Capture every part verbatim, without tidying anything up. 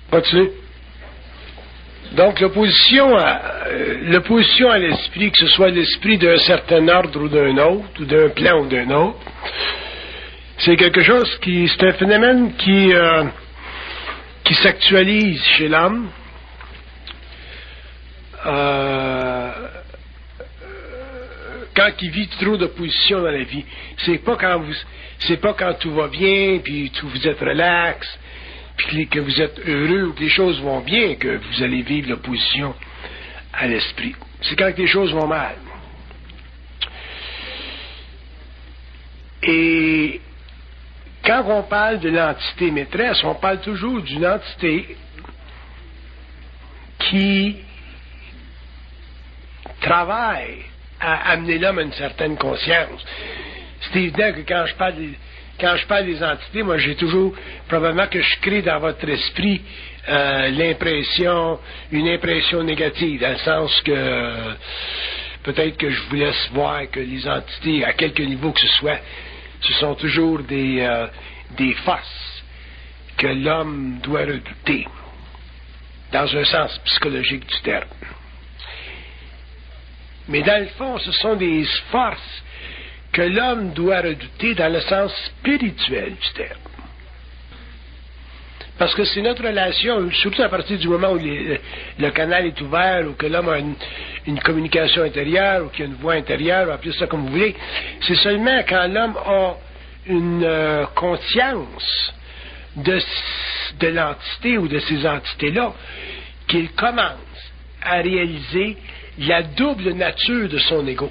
Continue. Donc, l'opposition à, euh, l'opposition à l'esprit, que ce soit l'esprit d'un certain ordre ou d'un autre, ou d'un plan ou d'un autre, c'est quelque chose qui, c'est un phénomène qui, euh, qui s'actualise chez l'homme. Euh, quand il vit trop d'opposition dans la vie. C'est pas quand vous, c'est pas quand tout va bien, puis tout, vous êtes relax, puis que vous êtes heureux ou que les choses vont bien que vous allez vivre l'opposition à l'esprit. C'est quand les choses vont mal. Et quand on parle de l'entité maîtresse, on parle toujours d'une entité qui travaille à amener l'homme à une certaine conscience. C'est évident que quand je parle des, quand je parle des entités, moi j'ai toujours, probablement que je crée dans votre esprit euh, l'impression, une impression négative, dans le sens que euh, peut-être que je vous laisse voir que les entités, à quelque niveau que ce soit, ce sont toujours des, euh, des forces que l'homme doit redouter, dans un sens psychologique du terme. Mais dans le fond, ce sont des forces que l'homme doit redouter dans le sens spirituel du terme. Parce que c'est notre relation, surtout à partir du moment où les, le canal est ouvert, ou que l'homme a une, une communication intérieure, ou qu'il y a une voix intérieure, ou appelez ça comme vous voulez, c'est seulement quand l'homme a une euh, conscience de, de l'entité ou de ces entités-là qu'il commence à réaliser la double nature de son ego.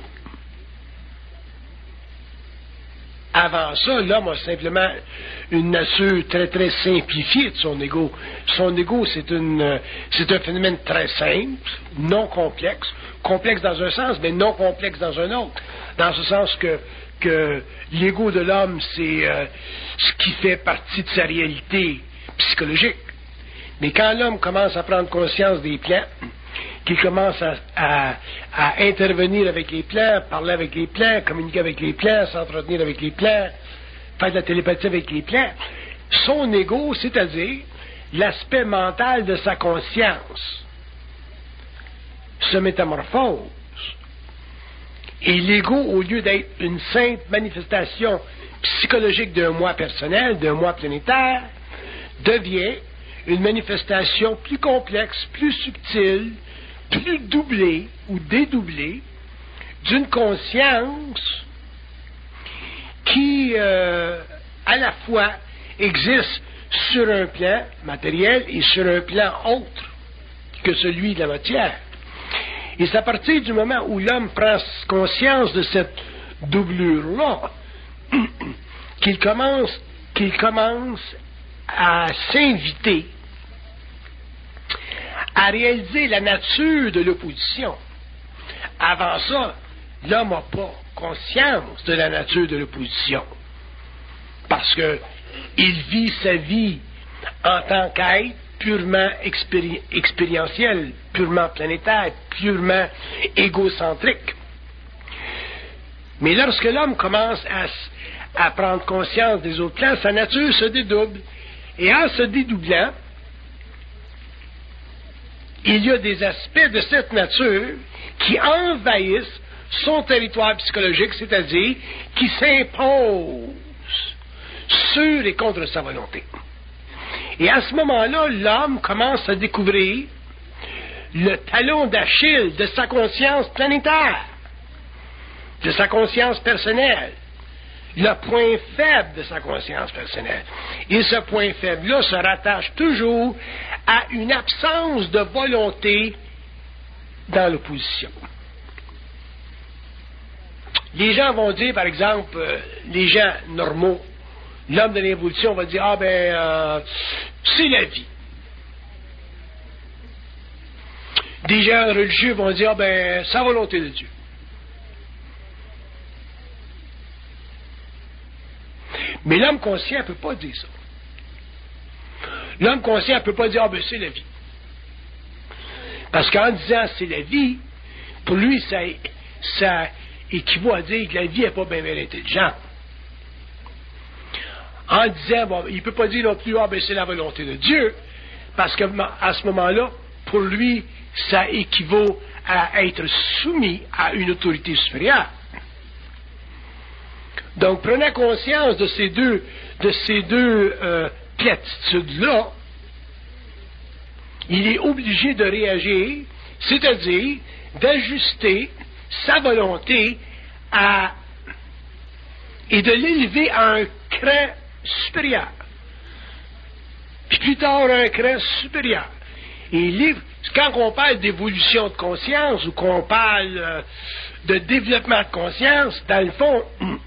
Avant ça, l'homme a simplement une nature très très simplifiée de son ego. Son ego, c'est une, c'est un phénomène très simple, non complexe, complexe dans un sens, mais non complexe dans un autre. Dans ce sens que, que l'ego de l'homme, c'est euh, ce qui fait partie de sa réalité psychologique. Mais quand l'homme commence à prendre conscience des plans, qu'il commence à, à, à intervenir avec les plans, parler avec les plans, communiquer avec les plans, s'entretenir avec les plans, faire de la télépathie avec les plans, son ego, c'est-à-dire l'aspect mental de sa conscience, se métamorphose. Et l'ego, au lieu d'être une simple manifestation psychologique d'un moi personnel, d'un moi planétaire, devient une manifestation plus complexe, plus subtile, plus doublée ou dédoublée d'une conscience qui, euh, à la fois, existe sur un plan matériel et sur un plan autre que celui de la matière. Et c'est à partir du moment où l'homme prend conscience de cette doublure-là qu'il commence, qu'il commence à s'inviter à réaliser la nature de l'opposition. Avant ça, l'homme n'a pas conscience de la nature de l'opposition. Parce que il vit sa vie en tant qu'être purement expéri- expérientiel, purement planétaire, purement égocentrique. Mais lorsque l'homme commence à, à prendre conscience des autres plans, sa nature se dédouble. Et en se dédoublant, il y a des aspects de cette nature qui envahissent son territoire psychologique, c'est-à-dire qui s'imposent sur et contre sa volonté. Et à ce moment-là, l'homme commence à découvrir le talon d'Achille de sa conscience planétaire, de sa conscience personnelle, le point faible de sa conscience personnelle. Et ce point faible-là se rattache toujours à une absence de volonté dans l'opposition. Les gens vont dire, par exemple, euh, les gens normaux, l'homme de l'évolution va dire, ah ben, euh, c'est la vie. Des gens religieux vont dire, ah ben, c'est la volonté de Dieu. Mais l'homme conscient ne peut pas dire ça. L'homme conscient ne peut pas dire, ah ben c'est la vie. Parce qu'en disant c'est la vie, pour lui, ça, ça équivaut à dire que la vie n'est pas bien, bien intelligente. En disant, bon, il ne peut pas dire non plus, ah ben c'est la volonté de Dieu, parce qu'à ce moment-là, pour lui, ça équivaut à être soumis à une autorité supérieure. Donc, prenant conscience de ces deux, de ces deux euh, platitudes-là, il est obligé de réagir, c'est-à-dire d'ajuster sa volonté à, et de l'élever à un cran supérieur. Puis plus tard, un cran supérieur. Et livre, quand on parle d'évolution de conscience ou qu'on parle euh, de développement de conscience, dans le fond,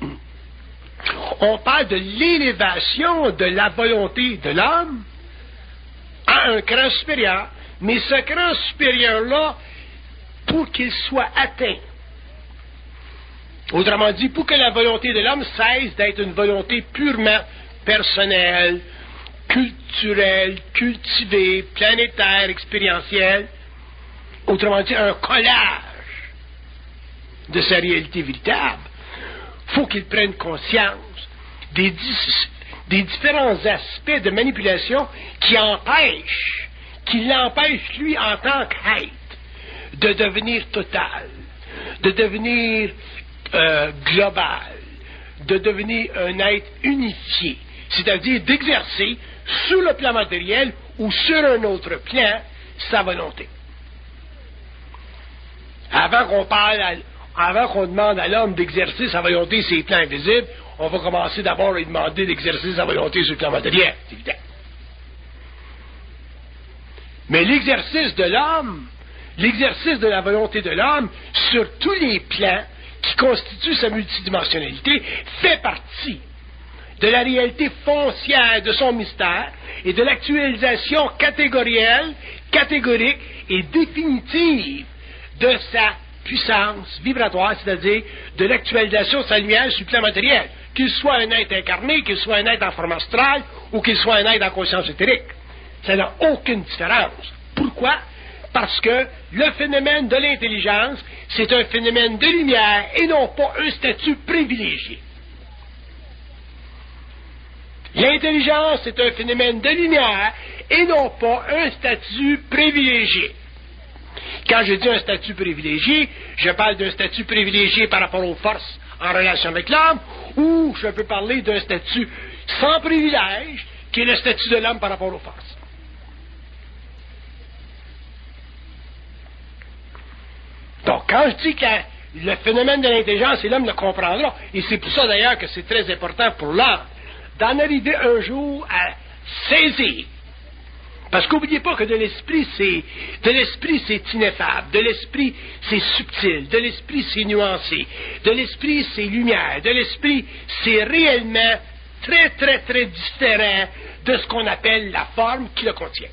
on parle de l'élévation de la volonté de l'homme à un cran supérieur. Mais ce cran supérieur-là, pour qu'il soit atteint, autrement dit, pour que la volonté de l'homme cesse d'être une volonté purement personnelle, culturelle, cultivée, planétaire, expérientielle, autrement dit, un collage de sa réalité véritable, il faut qu'il prenne conscience des, des différents aspects de manipulation qui empêchent, qui l'empêchent, lui, en tant qu'être, de devenir total, de devenir euh, global, de devenir un être unifié, c'est-à-dire d'exercer sur le plan matériel ou sur un autre plan sa volonté. Avant qu'on parle, à, avant qu'on demande à l'homme d'exercer sa volonté sur les plans invisibles, on va commencer d'abord à lui demander d'exercer sa volonté sur le plan matériel, c'est évident. Mais l'exercice de l'homme, l'exercice de la volonté de l'homme sur tous les plans qui constituent sa multidimensionnalité fait partie de la réalité foncière de son mystère et de l'actualisation catégorielle, catégorique et définitive de sa puissance vibratoire, c'est-à-dire de l'actualisation de sa lumière sur le plan matériel, qu'il soit un être incarné, qu'il soit un être en forme astrale ou qu'il soit un être en conscience éthérique. Ça n'a aucune différence. Pourquoi? Parce que le phénomène de l'intelligence, c'est un phénomène de lumière et non pas un statut privilégié. L'intelligence, c'est un phénomène de lumière et non pas un statut privilégié. Quand je dis un statut privilégié, je parle d'un statut privilégié par rapport aux forces en relation avec l'homme, ou je peux parler d'un statut sans privilège, qui est le statut de l'homme par rapport aux forces. Donc, quand je dis que la, le phénomène de l'intelligence, et l'homme le comprendra, et c'est pour ça d'ailleurs que c'est très important pour l'homme, d'en arriver un jour à saisir. Parce qu'oubliez pas que de l'esprit, c'est de l'esprit, c'est ineffable, de l'esprit, c'est subtil, de l'esprit, c'est nuancé, de l'esprit, c'est lumière, de l'esprit, c'est réellement très, très, très différent de ce qu'on appelle la forme qui le contient.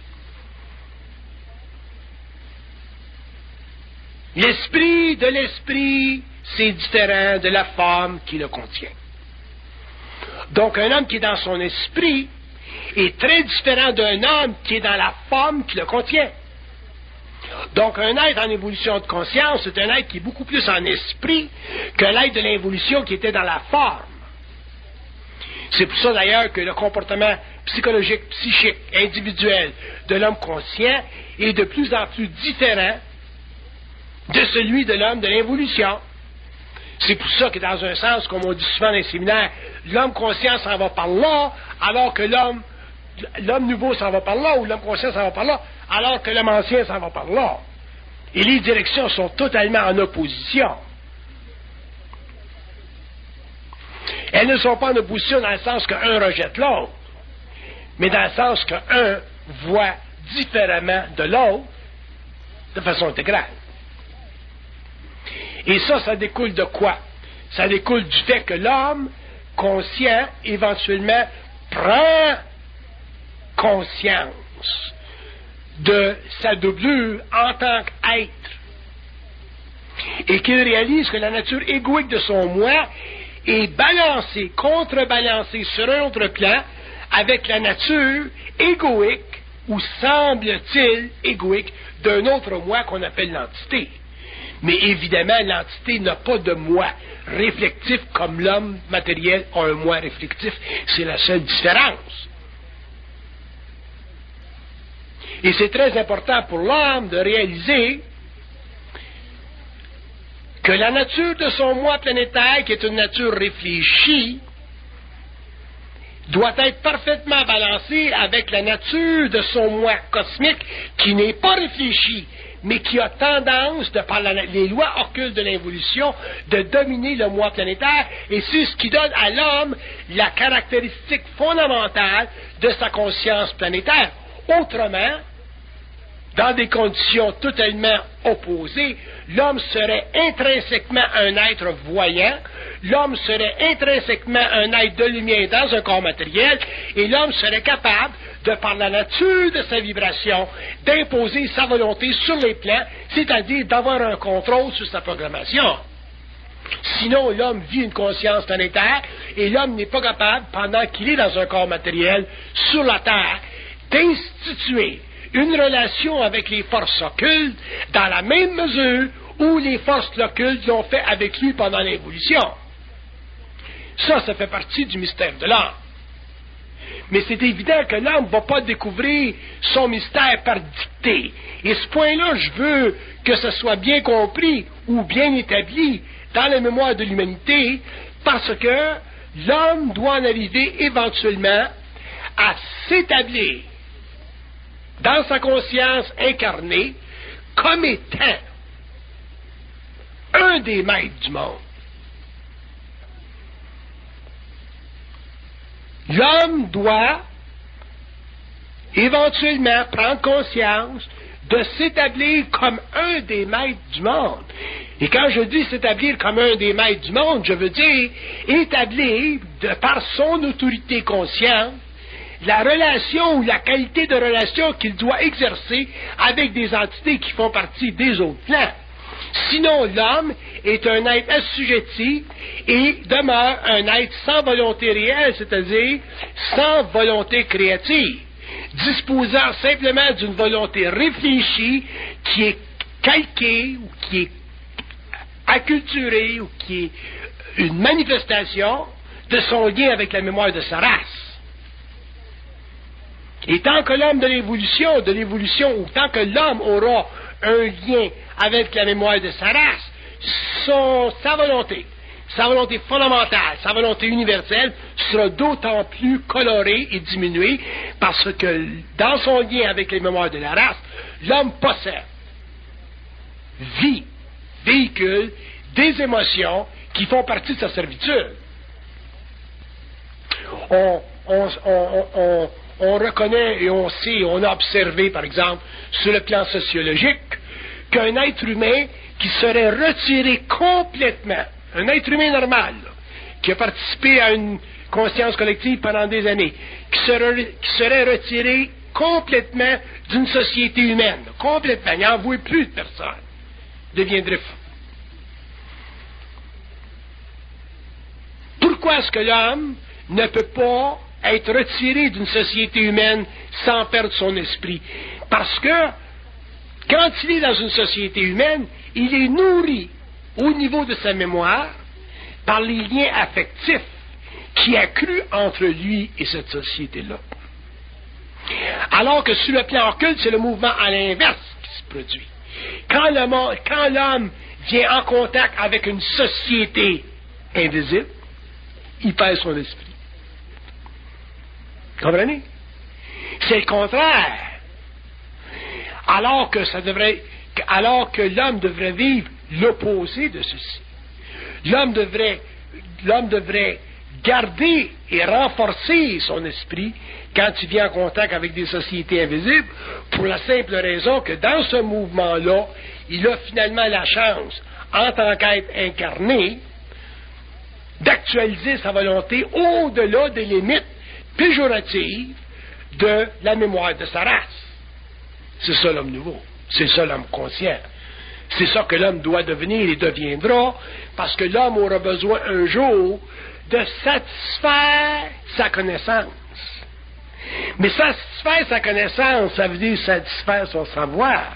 L'esprit de l'esprit, c'est différent de la forme qui le contient. Donc, un homme qui est dans son esprit est très différent d'un homme qui est dans la forme qui le contient. Donc, un être en évolution de conscience, c'est un être qui est beaucoup plus en esprit que l'être de l'évolution qui était dans la forme. C'est pour ça, d'ailleurs, que le comportement psychologique, psychique, individuel de l'homme conscient est de plus en plus différent de celui de l'homme de l'évolution. C'est pour ça que, dans un sens, comme on dit souvent dans les séminaires, l'homme conscient s'en va par là, alors que l'homme, l'homme nouveau s'en va par là, ou l'homme conscient s'en va par là, alors que l'homme ancien s'en va par là. Et les directions sont totalement en opposition. Elles ne sont pas en opposition dans le sens qu'un rejette l'autre, mais dans le sens qu'un voit différemment de l'autre de façon intégrale. Et ça, ça découle de quoi? Ça découle du fait que l'homme conscient, éventuellement, prend conscience de sa doublure en tant qu'être. Et qu'il réalise que la nature égoïque de son moi est balancée, contrebalancée sur un autre plan avec la nature égoïque, ou semble-t-il égoïque, d'un autre moi qu'on appelle l'entité. Mais évidemment, l'entité n'a pas de moi réflectif comme l'homme matériel a un moi réflectif. C'est la seule différence. Et c'est très important pour l'homme de réaliser que la nature de son moi planétaire, qui est une nature réfléchie, doit être parfaitement balancée avec la nature de son moi cosmique, qui n'est pas réfléchi, mais qui a tendance, de par la, les lois occultes de l'évolution, de dominer le moi planétaire, et c'est ce qui donne à l'homme la caractéristique fondamentale de sa conscience planétaire. Autrement, dans des conditions totalement opposées, l'homme serait intrinsèquement un être voyant, l'homme serait intrinsèquement un être de lumière dans un corps matériel, et l'homme serait capable, de par la nature de sa vibration, d'imposer sa volonté sur les plans, c'est-à-dire d'avoir un contrôle sur sa programmation. Sinon, l'homme vit une conscience planétaire, et l'homme n'est pas capable, pendant qu'il est dans un corps matériel, sur la Terre, d'instituer une relation avec les forces occultes dans la même mesure où les forces occultes l'ont fait avec lui pendant l'évolution. Ça, ça fait partie du mystère de l'âme. Mais c'est évident que l'homme ne va pas découvrir son mystère par dictée. Et ce point-là, je veux que ce soit bien compris ou bien établi dans la mémoire de l'humanité, parce que l'homme doit en arriver éventuellement à s'établir dans sa conscience incarnée comme étant un des maîtres du monde. L'homme doit éventuellement prendre conscience de s'établir comme un des maîtres du monde. Et quand je dis s'établir comme un des maîtres du monde, je veux dire établir, de par son autorité consciente, la relation ou la qualité de relation qu'il doit exercer avec des entités qui font partie des autres plans. Sinon, l'homme est un être assujetti et demeure un être sans volonté réelle, c'est-à-dire sans volonté créative, disposant simplement d'une volonté réfléchie qui est calquée ou qui est acculturée ou qui est une manifestation de son lien avec la mémoire de sa race. Et tant que l'homme de l'évolution, de l'évolution, ou tant que l'homme aura un lien avec la mémoire de sa race, son, sa volonté, sa volonté fondamentale, sa volonté universelle sera d'autant plus colorée et diminuée parce que dans son lien avec les mémoires de la race, l'homme possède, vit, véhicule des émotions qui font partie de sa servitude. On, on, on, on, on reconnaît et on sait, on a observé, par exemple, sur le plan sociologique, qu'un être humain qui serait retiré complètement, un être humain normal, là, qui a participé à une conscience collective pendant des années, qui serait, qui serait retiré complètement d'une société humaine, complètement, il n'en voit plus de personne, deviendrait fou. Pourquoi est-ce que l'homme ne peut pas être retiré d'une société humaine sans perdre son esprit? Parce que quand il est dans une société humaine, il est nourri au niveau de sa mémoire par les liens affectifs qui accruent entre lui et cette société-là. Alors que sur le plan occulte, c'est le mouvement à l'inverse qui se produit. Quand l'homme, quand l'homme vient en contact avec une société invisible, il perd son esprit. Comprenez? C'est le contraire. Alors que ça devrait, alors que l'homme devrait vivre l'opposé de ceci. L'homme devrait, l'homme devrait garder et renforcer son esprit quand il vient en contact avec des sociétés invisibles, pour la simple raison que dans ce mouvement-là, il a finalement la chance, en tant qu'être incarné, d'actualiser sa volonté au-delà des limites péjoratives de la mémoire de sa race. C'est ça l'homme nouveau. C'est ça l'homme conscient. C'est ça que l'homme doit devenir et deviendra, parce que l'homme aura besoin un jour de satisfaire sa connaissance. Mais satisfaire sa connaissance, ça veut dire satisfaire son savoir.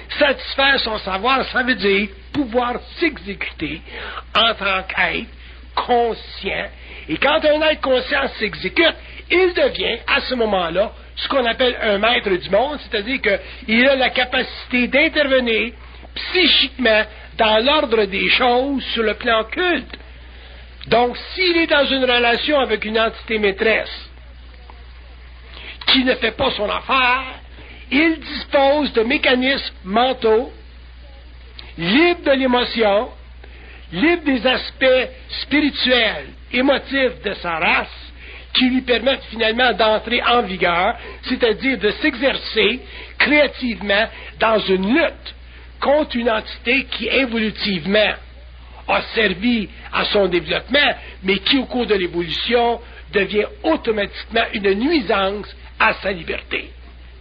Satisfaire son savoir, ça veut dire pouvoir s'exécuter en tant qu'être conscient. Et quand un être conscient s'exécute, il devient, à ce moment-là, ce qu'on appelle un maître du monde, c'est-à-dire qu'il a la capacité d'intervenir psychiquement dans l'ordre des choses sur le plan culte. Donc, s'il est dans une relation avec une entité maîtresse qui ne fait pas son affaire, il dispose de mécanismes mentaux, libres de l'émotion, libres des aspects spirituels, émotifs de sa race, qui lui permettent finalement d'entrer en vigueur, c'est-à-dire de s'exercer créativement dans une lutte contre une entité qui évolutivement a servi à son développement, mais qui au cours de l'évolution devient automatiquement une nuisance à sa liberté.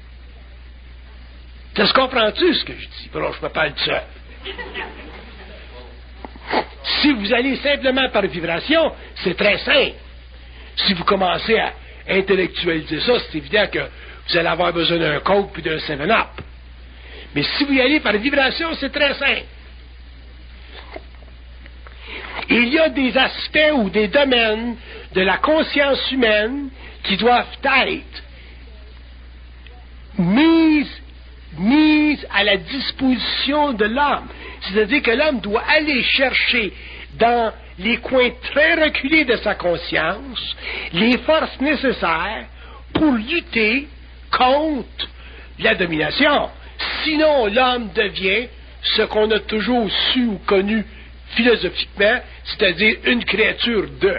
Tu comprends-tu ce que je dis? Bon, je me parle de ça. Si vous allez simplement par vibration, c'est très simple. Si vous commencez à intellectualiser ça, c'est évident que vous allez avoir besoin d'un Coke puis d'un seven up. Mais si vous y allez par vibration, c'est très simple. Il y a des aspects ou des domaines de la conscience humaine qui doivent être mis, mis à la disposition de l'homme. C'est-à-dire que l'homme doit aller chercher dans les coins très reculés de sa conscience les forces nécessaires pour lutter contre la domination. Sinon, l'homme devient ce qu'on a toujours su ou connu philosophiquement, c'est-à-dire une créature de.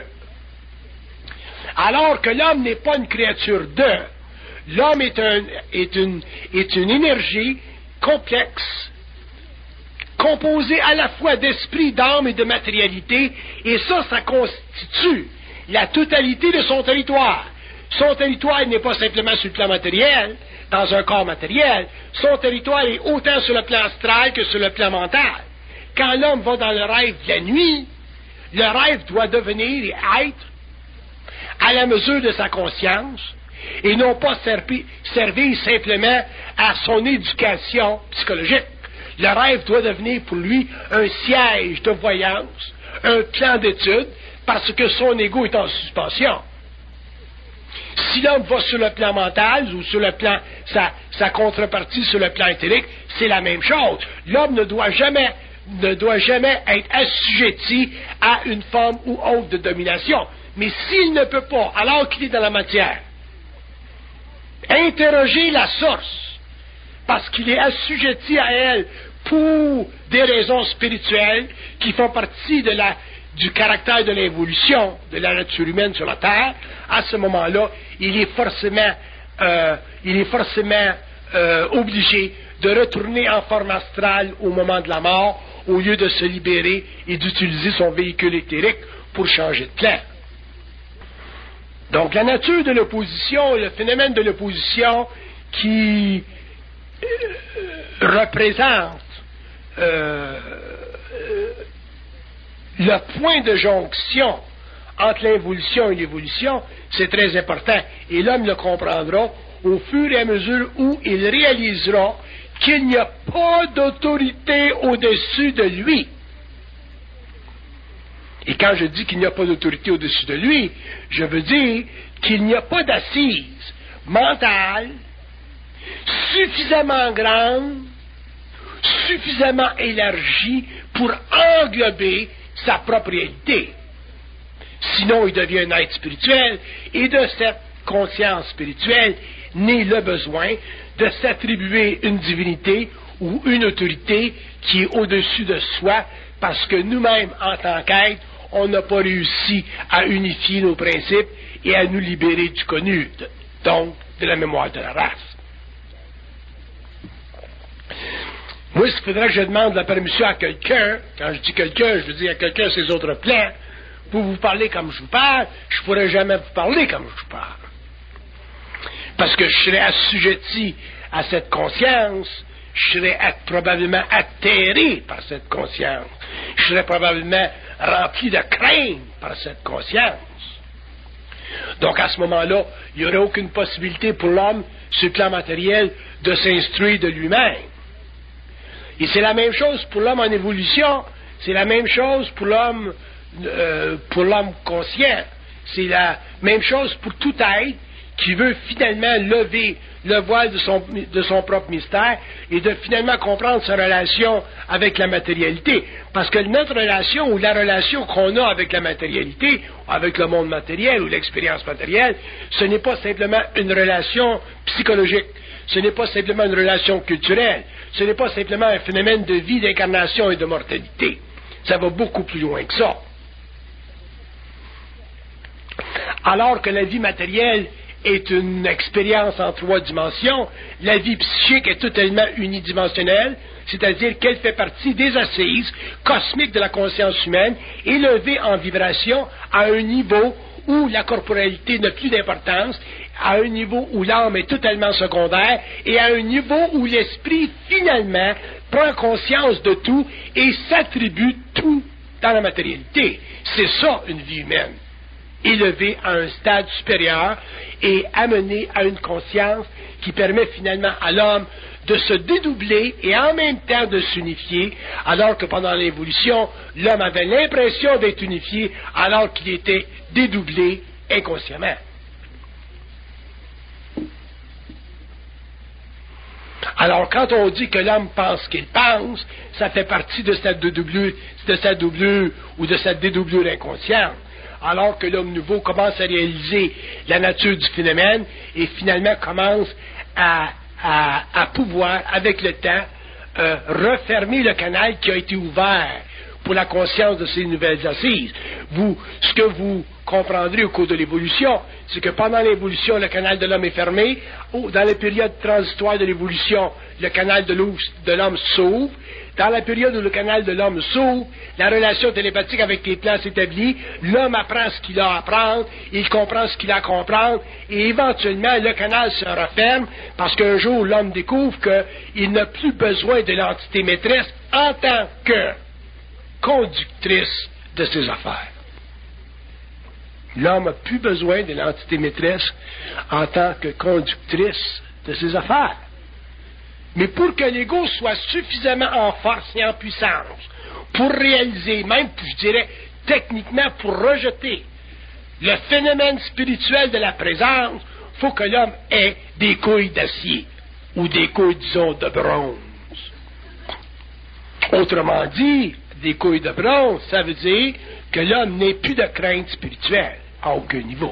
Alors que l'homme n'est pas une créature de, l'homme est, un, est, une, est une énergie complexe, composée à la fois d'esprit, d'âme et de matérialité, et ça, ça constitue la totalité de son territoire. Son territoire n'est pas simplement sur le plan matériel, dans un corps matériel, son territoire est autant sur le plan astral que sur le plan mental. Quand l'homme va dans le rêve de la nuit, le rêve doit devenir et être à la mesure de sa conscience et non pas servir, servir simplement à son éducation psychologique. Le rêve doit devenir pour lui un siège de voyance, un plan d'étude, parce que son ego est en suspension. Si l'homme va sur le plan mental ou sur le plan, sa, sa contrepartie sur le plan éthérique, c'est la même chose. L'homme ne doit jamais ne doit jamais être assujetti à une forme ou autre de domination. Mais s'il ne peut pas, alors qu'il est dans la matière, interroger la source, parce qu'il est assujetti à elle pour des raisons spirituelles qui font partie de la, du caractère de l'évolution de la nature humaine sur la Terre, à ce moment-là, il est forcément, euh, il est forcément euh, obligé de retourner en forme astrale au moment de la mort, au lieu de se libérer et d'utiliser son véhicule éthérique pour changer de plan. Donc, la nature de l'opposition, le phénomène de l'opposition qui euh, représente euh, euh, le point de jonction entre l'involution et l'évolution, c'est très important. Et l'homme le comprendra au fur et à mesure où il réalisera qu'il n'y a pas d'autorité au-dessus de lui. Et quand je dis qu'il n'y a pas d'autorité au-dessus de lui, je veux dire qu'il n'y a pas d'assise mentale suffisamment grande, suffisamment élargie pour englober sa propriété. Sinon, il devient un être spirituel, et de cette conscience spirituelle naît le besoin de s'attribuer une divinité ou une autorité qui est au-dessus de soi, parce que nous-mêmes, en tant qu'êtres, on n'a pas réussi à unifier nos principes et à nous libérer du connu, donc de la mémoire de la race. Moi, il faudrait que je demande la permission à quelqu'un, quand je dis quelqu'un, je veux dire à quelqu'un ses autres plans, pour vous parler comme je vous parle, je ne pourrais jamais vous parler comme je vous parle. Parce que je serais assujetti à cette conscience, je serais at- probablement atterré par cette conscience, je serais probablement rempli de crainte par cette conscience. Donc à ce moment-là, il n'y aurait aucune possibilité pour l'homme, sur le plan matériel, de s'instruire de lui-même. Et c'est la même chose pour l'homme en évolution, c'est la même chose pour l'homme euh, pour l'homme conscient. C'est la même chose pour tout être qui veut finalement lever le voile de son, de son propre mystère et de finalement comprendre sa relation avec la matérialité. Parce que notre relation ou la relation qu'on a avec la matérialité, avec le monde matériel ou l'expérience matérielle, ce n'est pas simplement une relation psychologique, ce n'est pas simplement une relation culturelle, ce n'est pas simplement un phénomène de vie, d'incarnation et de mortalité. Ça va beaucoup plus loin que ça. Alors que la vie matérielle est une expérience en trois dimensions, la vie psychique est totalement unidimensionnelle, c'est-à-dire qu'elle fait partie des assises cosmiques de la conscience humaine, élevée en vibration à un niveau où la corporalité n'a plus d'importance, à un niveau où l'âme est totalement secondaire, et à un niveau où l'esprit, finalement, prend conscience de tout et s'attribue tout dans la matérialité. C'est ça, une vie humaine. Élevé à un stade supérieur et amené à une conscience qui permet finalement à l'homme de se dédoubler et en même temps de s'unifier, alors que pendant l'évolution, l'homme avait l'impression d'être unifié alors qu'il était dédoublé inconsciemment. Alors, quand on dit que l'homme pense qu'il pense, ça fait partie de cette dédoublure, de cette doublure ou de cette dédoublure inconsciente. Alors que l'homme nouveau commence à réaliser la nature du phénomène et finalement commence à, à, à pouvoir, avec le temps, euh, refermer le canal qui a été ouvert pour la conscience de ces nouvelles assises. Vous, ce que vous comprendrez au cours de l'évolution, c'est que pendant l'évolution, le canal de l'homme est fermé. Dans la période transitoire de l'évolution, le canal de l'homme s'ouvre. Dans la période où le canal de l'homme s'ouvre, la relation télépathique avec les plans s'établit, l'homme apprend ce qu'il a à apprendre, il comprend ce qu'il a à comprendre, et éventuellement, le canal se referme, parce qu'un jour, l'homme découvre qu'il n'a plus besoin de l'entité maîtresse en tant que conductrice de ses affaires. L'homme n'a plus besoin de l'entité maîtresse en tant que conductrice de ses affaires. Mais pour que l'ego soit suffisamment en force et en puissance pour réaliser, même, je dirais, techniquement, pour rejeter le phénomène spirituel de la présence, il faut que l'homme ait des couilles d'acier ou des couilles, disons, de bronze. Autrement dit, des couilles de bronze, ça veut dire que l'homme n'ait plus de crainte spirituelle à aucun niveau.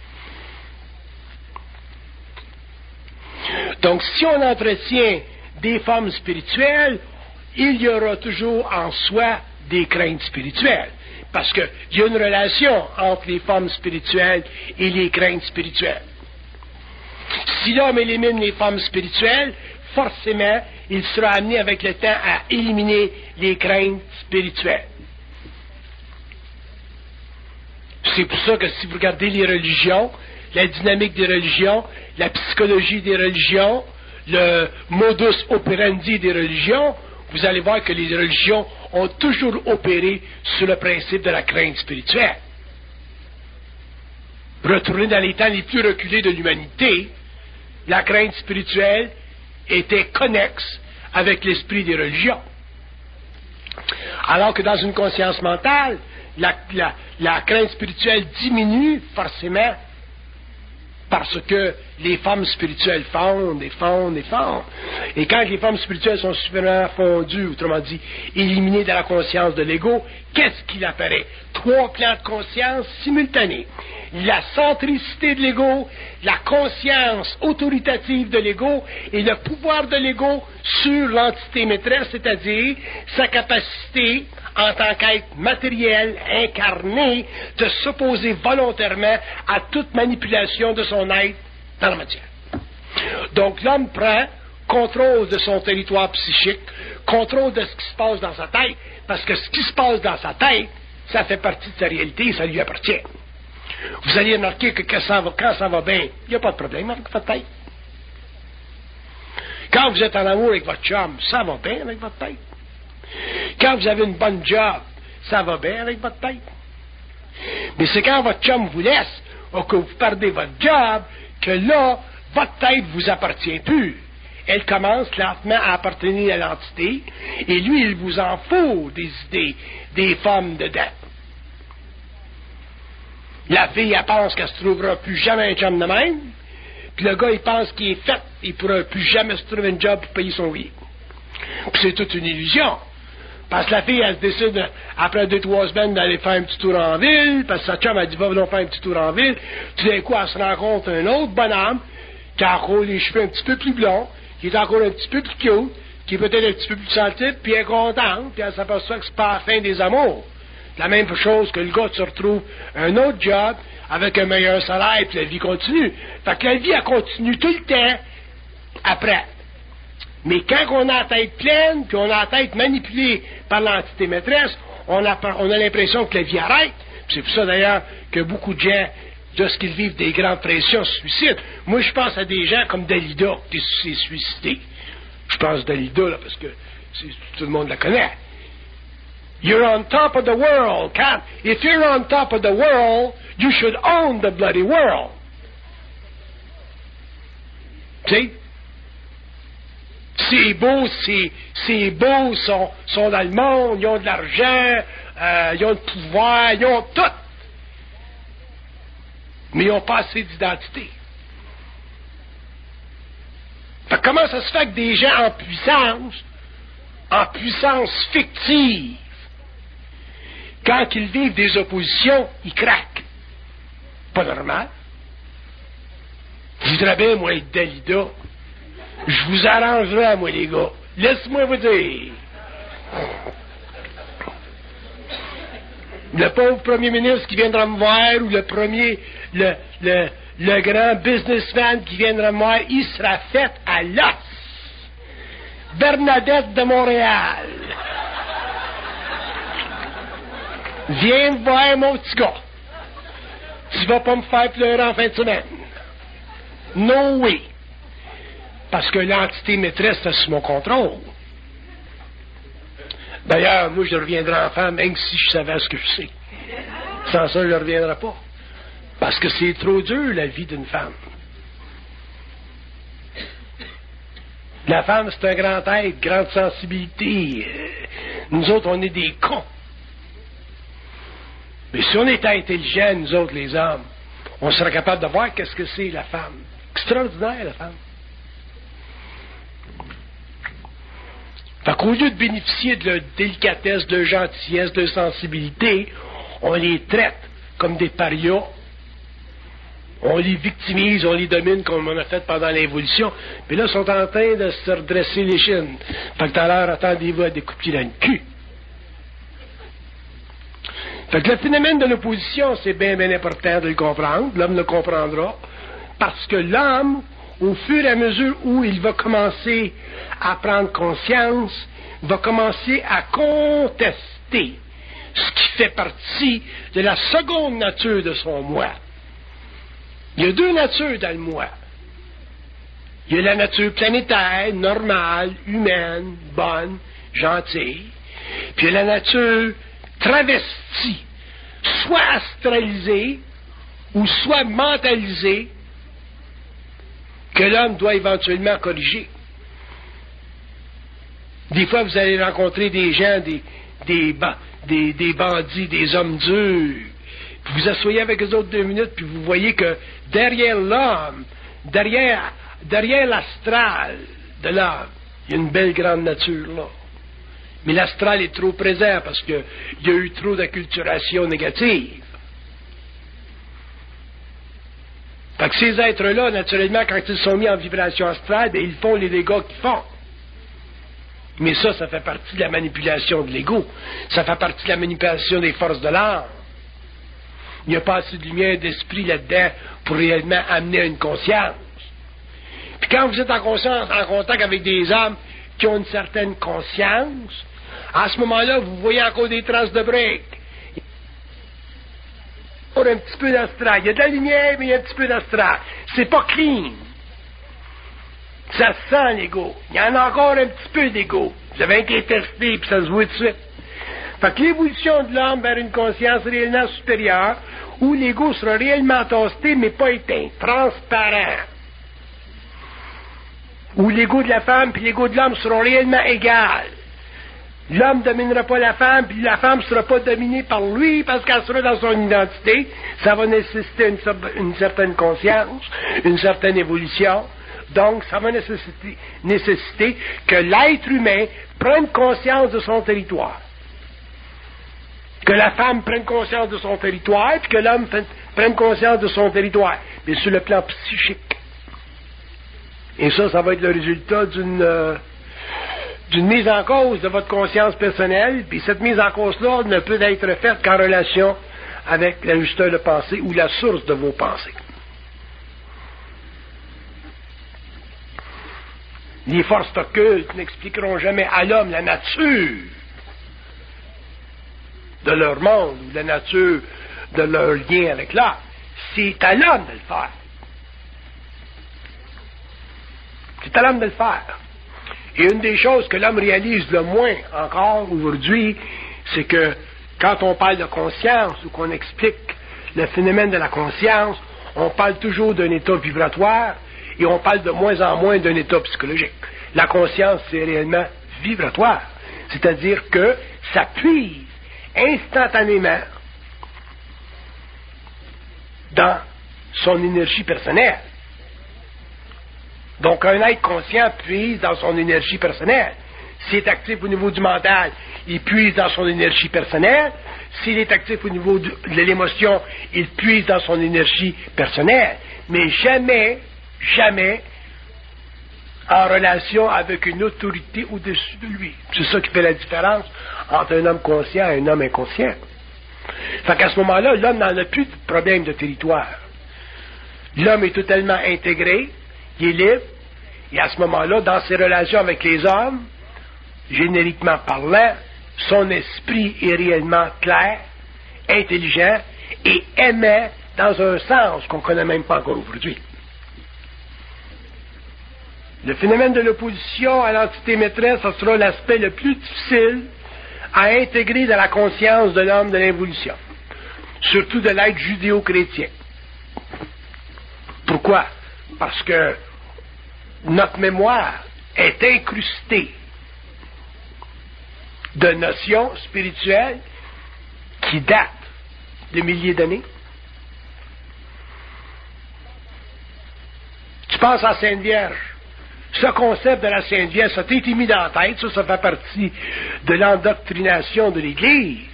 Donc, si on entretient des formes spirituelles, il y aura toujours en soi des craintes spirituelles. Parce qu'il y a une relation entre les formes spirituelles et les craintes spirituelles. Si l'homme élimine les formes spirituelles, forcément, il sera amené avec le temps à éliminer les craintes spirituelles. C'est pour ça que si vous regardez les religions, la dynamique des religions, la psychologie des religions, le modus operandi des religions, vous allez voir que les religions ont toujours opéré sur le principe de la crainte spirituelle. Retourner dans les temps les plus reculés de l'humanité, la crainte spirituelle était connexe avec l'esprit des religions. Alors que dans une conscience mentale, la, la, la crainte spirituelle diminue forcément parce que les formes spirituelles fondent et fondent et fondent. Et quand les formes spirituelles sont suffisamment fondues, autrement dit, éliminées de la conscience de l'ego, qu'est-ce qu'il apparaît? Trois plans de conscience simultanés. La centricité de l'ego, la conscience autoritative de l'ego et le pouvoir de l'ego sur l'entité maîtresse, c'est-à-dire sa capacité en tant qu'être matériel, incarné, de s'opposer volontairement à toute manipulation de son être dans la matière. Donc l'homme prend contrôle de son territoire psychique, contrôle de ce qui se passe dans sa tête, parce que ce qui se passe dans sa tête, ça fait partie de sa réalité et ça lui appartient. Vous allez remarquer que quand ça va, quand ça va bien, il n'y a pas de problème avec votre tête. Quand vous êtes en amour avec votre chum, ça va bien avec votre tête. Quand vous avez une bonne job, ça va bien avec votre tête. Mais c'est quand votre chum vous laisse ou que vous perdez votre job que là, votre tête vous appartient plus. Elle commence lentement à appartenir à l'entité et lui, il vous en faut des idées, des formes dedans. La fille, elle pense qu'elle se trouvera plus jamais un chum de même. Puis le gars, il pense qu'il est fait, il ne pourra plus jamais se trouver un job pour payer son loyer. Puis c'est toute une illusion. Parce que la fille, elle se décide, après deux, trois semaines, d'aller faire un petit tour en ville, parce que sa chum, elle dit, va venons faire un petit tour en ville. Tout d'un coup, elle se rencontre un autre bonhomme, qui a encore les cheveux un petit peu plus blonds, qui est encore un petit peu plus cute, qui est peut-être un petit peu plus sensible, puis elle est contente, puis elle s'aperçoit que c'est pas la fin des amours. La même chose que le gars se retrouve un autre job, avec un meilleur salaire, puis la vie continue. Fait que la vie, elle continue tout le temps, après. Mais quand on a la tête pleine, puis on a la tête manipulée par l'entité maîtresse, on a, on a l'impression que la vie arrête. Puis c'est pour ça, d'ailleurs, que beaucoup de gens, lorsqu'ils vivent des grandes pressions, se suicident. Moi, je pense à des gens comme Dalida, qui s'est suicidé. Je pense à Dalida, là, parce que tout le monde la connaît. You're on top of the world. Can't, if you're on top of the world, you should own the bloody world. Tu sais? C'est beau, c'est, c'est beau, sont, sont dans le monde, ils ont de l'argent, euh, ils ont le pouvoir, ils ont tout. Mais ils n'ont pas assez d'identité. Fait que comment ça se fait que des gens en puissance, en puissance fictive, quand ils vivent des oppositions, ils craquent? Pas normal. Je voudrais bien, moi, être Dalida. Je vous arrangerai, moi, les gars. Laisse-moi vous dire. Le pauvre premier ministre qui viendra me voir, ou le premier, le, le, le grand businessman qui viendra me voir, il sera fait à l'os. Bernadette de Montréal. Viens me voir, mon petit gars. Tu vas pas me faire pleurer en fin de semaine. No way. Parce que l'entité maîtresse est sous mon contrôle. D'ailleurs, moi, je reviendrai en femme, même si je savais ce que je sais. Sans ça, je ne reviendrai pas. Parce que c'est trop dur, la vie d'une femme. La femme, c'est un grand être, grande sensibilité. Nous autres, on est des cons. Mais si on était intelligents, nous autres, les hommes, on serait capable de voir qu'est-ce que c'est, la femme. Extraordinaire, la femme. Fait qu'au lieu de bénéficier de leur délicatesse, de leur gentillesse, de leur sensibilité, on les traite comme des parias. On les victimise, on les domine comme on a fait pendant l'évolution. Mais là, ils sont en train de se redresser les chines. Fait que tout à l'heure, attendez-vous à des coups de pied dans le cul. Fait que le phénomène de l'opposition, c'est bien, bien important de le comprendre. L'homme le comprendra. Parce que l'homme, au fur et à mesure où il va commencer à prendre conscience, va commencer à contester ce qui fait partie de la seconde nature de son moi. Il y a deux natures dans le moi. Il y a la nature planétaire, normale, humaine, bonne, gentille. Puis il y a la nature travestie, soit astralisée ou soit mentalisée, que l'homme doit éventuellement corriger. Des fois, vous allez rencontrer des gens, des, des, ba- des, des bandits, des hommes durs. Puis vous asseyez avec eux autres deux minutes, puis vous voyez que derrière l'homme, derrière, derrière l'astral de l'homme, il y a une belle grande nature là. Mais l'astral est trop présent parce qu'il y a eu trop d'acculturation négative. Fait que ces êtres-là, naturellement, quand ils sont mis en vibration astrale, bien, ils font les dégâts qu'ils font. Mais ça, ça fait partie de la manipulation de l'ego. Ça fait partie de la manipulation des forces de l'âme. Il n'y a pas assez de lumière et d'esprit là-dedans pour réellement amener à une conscience. Puis quand vous êtes en conscience, en contact avec des hommes qui ont une certaine conscience, à ce moment-là, vous voyez encore des traces de break. Il y a un petit peu d'astral. Il y a de la lumière, mais il y a un petit peu d'astral. C'est pas clean. Ça se sent, l'ego. Il y en a encore un petit peu d'ego. Vous avez été testé, puis ça se voit tout de suite. Fait que l'évolution de l'homme vers une conscience réellement supérieure, où l'ego sera réellement toasté, mais pas éteint, transparent. Où l'ego de la femme et l'ego de l'homme seront réellement égales. L'homme ne dominera pas la femme, puis la femme ne sera pas dominée par lui parce qu'elle sera dans son identité. Ça va nécessiter une, une certaine conscience, une certaine évolution. Donc, ça va nécessiter, nécessiter que l'être humain prenne conscience de son territoire. Que la femme prenne conscience de son territoire, puis que l'homme prenne conscience de son territoire. Mais sur le plan psychique. Et ça, ça va être le résultat d'une... Euh, d'une mise en cause de votre conscience personnelle, puis cette mise en cause-là ne peut être faite qu'en relation avec l'ajusteur de pensée ou la source de vos pensées. Les forces occultes n'expliqueront jamais à l'homme la nature de leur monde ou la nature de leur lien avec l'art. C'est à l'homme de le faire. C'est à l'homme de le faire. Et une des choses que l'homme réalise le moins encore aujourd'hui, c'est que quand on parle de conscience ou qu'on explique le phénomène de la conscience, on parle toujours d'un état vibratoire et on parle de moins en moins d'un état psychologique. La conscience, c'est réellement vibratoire. C'est-à-dire que ça puise instantanément dans son énergie personnelle. Donc, un être conscient puise dans son énergie personnelle. S'il est actif au niveau du mental, il puise dans son énergie personnelle. S'il est actif au niveau de l'émotion, il puise dans son énergie personnelle. Mais jamais, jamais en relation avec une autorité au-dessus de lui. C'est ça qui fait la différence entre un homme conscient et un homme inconscient. Fait qu'à ce moment-là, l'homme n'en a plus de problème de territoire. L'homme est totalement intégré, il est libre, et à ce moment-là, dans ses relations avec les hommes, génériquement parlant, son esprit est réellement clair, intelligent et aimant dans un sens qu'on ne connaît même pas encore aujourd'hui. Le phénomène de l'opposition à l'entité maîtresse, ce sera l'aspect le plus difficile à intégrer dans la conscience de l'homme de l'évolution, surtout de l'être judéo-chrétien. Pourquoi? Parce que notre mémoire est incrustée de notions spirituelles qui datent de milliers d'années. Tu penses à la Sainte Vierge. Ce concept de la Sainte Vierge, ça t'a été mis dans la tête, ça, ça fait partie de l'endoctrination de l'Église.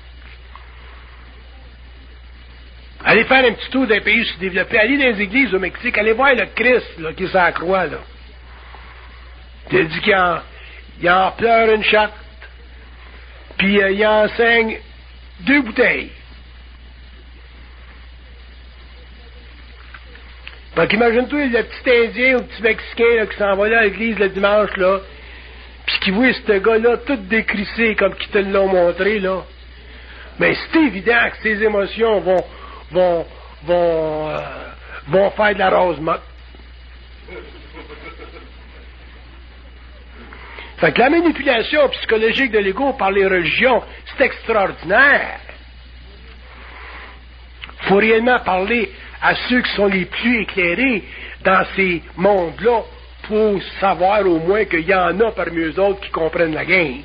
Allez faire un petit tour d'un pays sous-développé, allez dans les églises au Mexique, allez voir le Christ là, qui est sur la croix. Là. Il a dit qu'il en, il en pleure une chatte, puis euh, il enseigne deux bouteilles. Fait qu'imagine-toi le petit Indien ou le petit Mexicain là, qui s'en va là à l'église le dimanche, là, puis qui voit ce gars-là tout décrissé comme qu'ils te l'ont montré, là. Mais c'est évident que ses émotions vont vont vont, euh, vont faire de la rose motte. Fait que la manipulation psychologique de l'ego par les religions, c'est extraordinaire. Il faut réellement parler à ceux qui sont les plus éclairés dans ces mondes-là pour savoir au moins qu'il y en a parmi eux autres qui comprennent la game.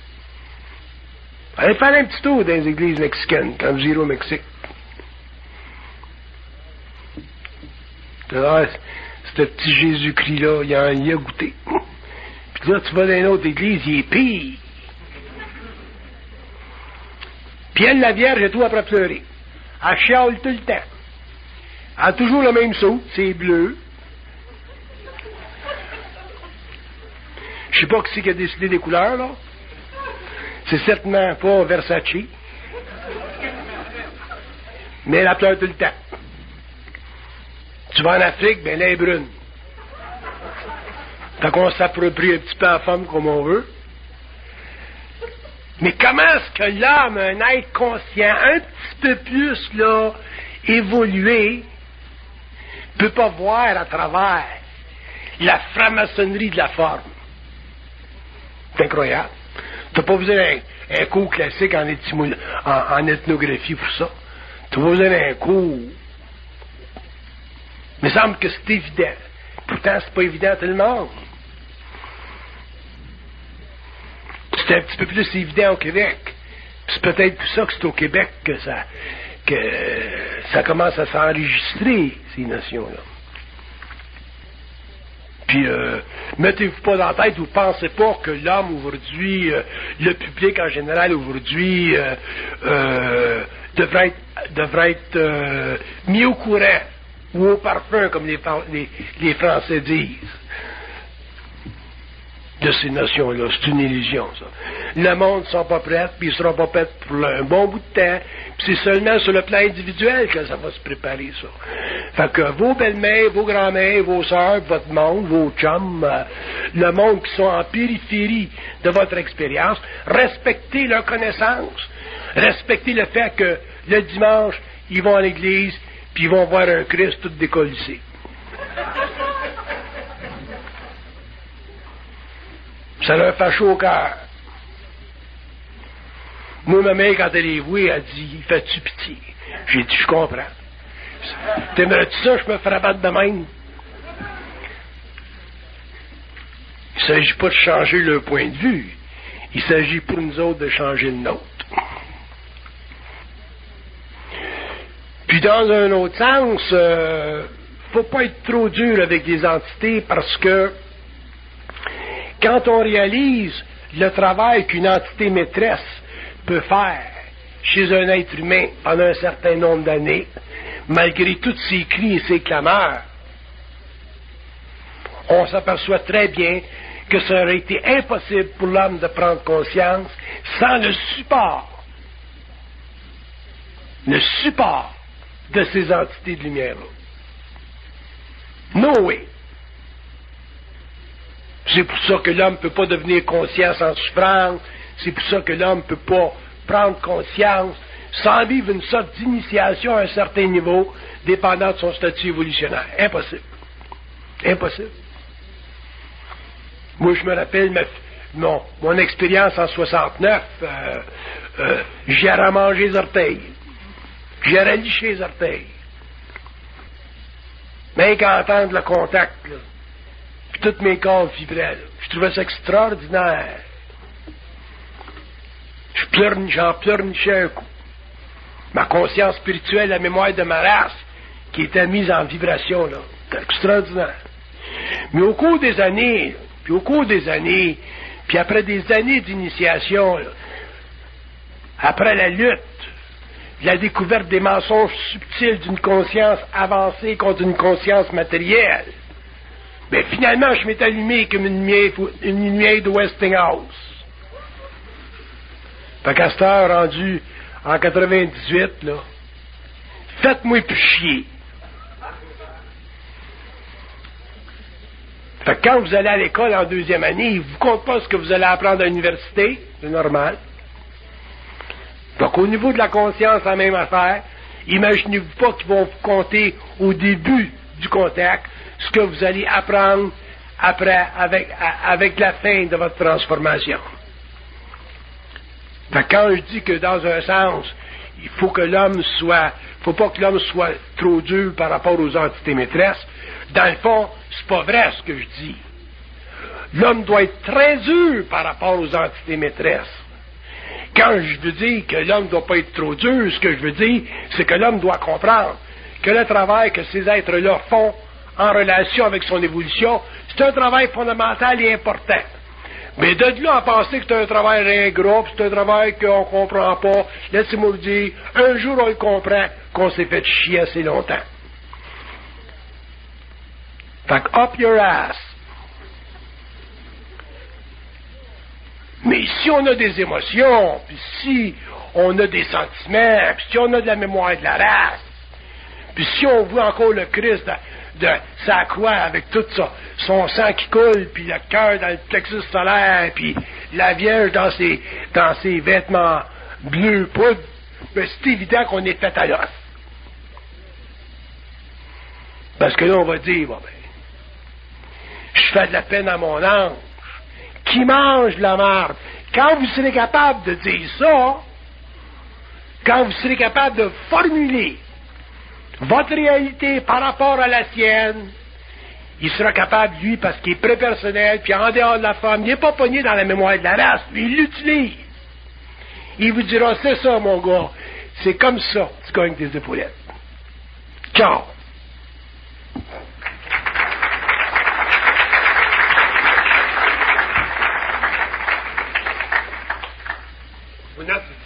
Allez faire un petit tour dans les églises mexicaines quand vous irez au Mexique. Ah, ce petit Jésus-Christ-là, il, en, il a goûté. Puis là, tu vas dans une autre église, il est pire. Puis elle, la Vierge, est tout après pleurer. Elle chiale tout le temps. Elle a toujours le même saut, c'est bleu. Je sais pas qui c'est qui a décidé des couleurs, là. C'est certainement pas Versace. Mais elle pleure tout le temps. Tu vas en Afrique, ben elle est brune. Fait qu'on s'approprie un petit peu à la femme comme on veut. Mais comment est-ce que l'homme, un être conscient, un petit peu plus, là, évolué, peut pas voir à travers la franc-maçonnerie de la forme? C'est incroyable. Tu n'as pas besoin d'un un cours classique en, étymolo- en, en ethnographie pour ça. Tu n'as pas besoin d'un cours. Il me semble que c'est évident. Pourtant, c'est pas évident à tout le monde. C'est un petit peu plus évident au Québec. C'est peut-être pour ça que c'est au Québec que ça, que ça commence à s'enregistrer, ces notions-là. Puis, euh, mettez-vous pas dans la tête, vous pensez pas que l'homme aujourd'hui, euh, le public en général aujourd'hui, euh, euh, devrait être, devrait être euh, mis au courant ou au parfum, comme les, les, les Français disent, de ces notions-là. C'est une illusion, ça. Le monde ne sera pas prêt, puis ils ne seront pas prêts pour un bon bout de temps. Puis c'est seulement sur le plan individuel que ça va se préparer, ça. Fait que vos belles-mères, vos grands-mères, vos sœurs, votre monde, vos chums, euh, le monde qui sont en périphérie de votre expérience, respectez leur connaissance. Respectez le fait que le dimanche, ils vont à l'église, puis ils vont voir un Christ tout décollissé. Ça leur fait chaud au cœur. Moi, ma mère, quand elle est vouée, elle dit, « Fais-tu pitié? » J'ai dit, « Je comprends. » T'aimerais-tu ça, je me ferais battre de même? Il ne s'agit pas de changer leur point de vue. Il s'agit pour nous autres de changer le nôtre. Puis dans un autre sens, euh, faut pas être trop dur avec les entités parce que quand on réalise le travail qu'une entité maîtresse peut faire chez un être humain pendant un certain nombre d'années, malgré tous ses cris et ses clameurs, on s'aperçoit très bien que ça aurait été impossible pour l'homme de prendre conscience sans le support, le support de ces entités de lumière-là. No way. C'est pour ça que l'homme ne peut pas devenir conscient sans souffrance. C'est pour ça que l'homme ne peut pas prendre conscience sans vivre une sorte d'initiation à un certain niveau, dépendant de son statut évolutionnaire. Impossible. Impossible. Moi, je me rappelle ma, mon, mon expérience en soixante-neuf. Euh, euh, J'irais manger les orteils. J'irais licher les orteils. Mais qu'à entendre le contact, là, puis toutes mes corps vibraient. Là. Je trouvais ça extraordinaire. Je pleure, j'en pleurnichais un coup. Ma conscience spirituelle, la mémoire de ma race, qui était mise en vibration, là. C'était extraordinaire. Mais au cours des années, puis au cours des années, puis après des années d'initiation, là, après la lutte, la découverte des mensonges subtils d'une conscience avancée contre une conscience matérielle, mais finalement, je m'étais allumé comme une lumière, une lumière de Westinghouse. Fait qu'à cette heure rendue en quatre-vingt-dix-huit, là, faites-moi plus chier. Fait que quand vous allez à l'école en deuxième année, ils ne vous comptent pas ce que vous allez apprendre à l'université, c'est normal. Donc au niveau de la conscience, la même affaire. Imaginez-vous pas qu'ils vont vous compter au début du contact ce que vous allez apprendre après, avec, avec la fin de votre transformation. Fait que quand je dis que dans un sens, il faut que l'homme soit, il faut pas que l'homme soit trop dur par rapport aux entités maîtresses, dans le fond, c'est pas vrai ce que je dis. L'homme doit être très dur par rapport aux entités maîtresses. Quand je veux dire que l'homme ne doit pas être trop dur, ce que je veux dire, c'est que l'homme doit comprendre que le travail que ces êtres-là font en relation avec son évolution, c'est un travail fondamental et important. Mais de là à penser que c'est un travail ingrat, c'est un travail qu'on ne comprend pas, laissez-moi vous dire, un jour on le comprend, qu'on s'est fait chier assez longtemps. Fait que up your ass. Mais si on a des émotions, puis si on a des sentiments, puis si on a de la mémoire de la race, puis si on voit encore le Christ de, de sa croix avec tout ça, son sang qui coule, puis le cœur dans le plexus solaire, puis la Vierge dans ses, dans ses vêtements bleus poudre, ben c'est évident qu'on est fait à l'os. Parce que là, on va dire, bon ben, je fais de la peine à mon ange, qui mange de la marde. Quand vous serez capable de dire ça, quand vous serez capable de formuler votre réalité par rapport à la sienne, il sera capable, lui, parce qu'il est pré-personnel, puis en dehors de la forme, il n'est pas pogné dans la mémoire de la race, mais il l'utilise. Il vous dira, c'est ça, mon gars, c'est comme ça, tu gagnes tes épaulettes. Ciao! Vous notez